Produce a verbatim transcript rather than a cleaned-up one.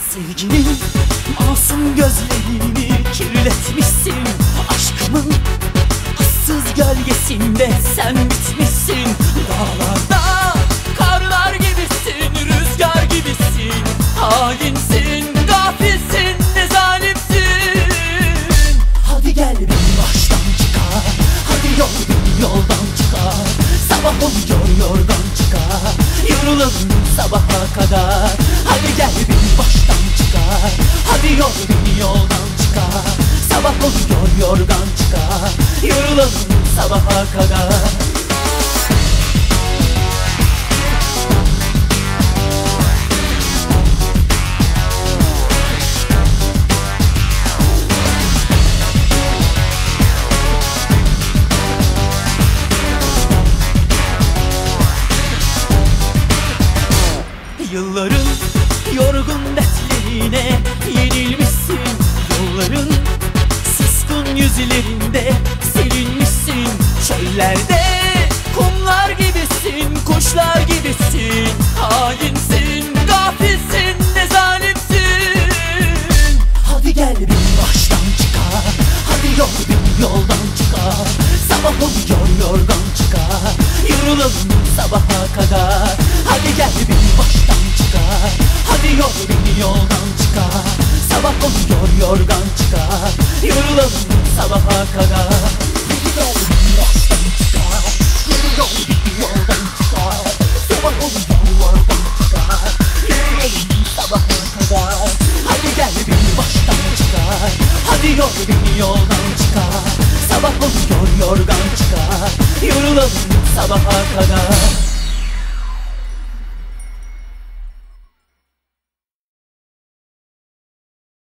Sevginin masum gözlerini kirletmişsin. Aşkımın hassız gölgesinde sen bitmişsin. Dağlarda karlar gibisin, rüzgar gibisin. Hainsin, gafilsin, ne zalimsin. Hadi gel beni baştan çıkar, hadi yol beni yoldan çıkar. Sabah oluyor yorgan çıkar, yorulalım sabaha kadar. Hadi gel beni baştan çıkar, hadi yol beni yoldan çıkar. Sabah oluyor yorgan çıkar, yorulalım sabaha kadar. Yılların yorgun dertlerine yenilmişsin. Yolların suskun yüzlerinde serilmişsin. Çöllerde kumlar gibisin, kuşlar gibisin. Hainsin, gafilsin, ne zalimsin. Hadi gel beni baştan çıkar, hadi yol beni yoldan çıkar. Sabah oluyor yorgan çıkar, yorulalım sabaha kadar. Hadi gel beni baştan çıkar, hadi yol beni yoldan çıkar. Sabah oluyor yorgan çıkar, yorulalım sabaha kadar. Hadi gel beni baştan çıkar, hadi yol beni yoldan çıkar. Sabah oluyor yorgan çıkar, yorulalım sabaha kadar. Hadi gel beni baştan çıkar, hadi yol beni yoldan çıkar. Sabah oluyor yorgan çıkar, yorulalım sabaha kadar.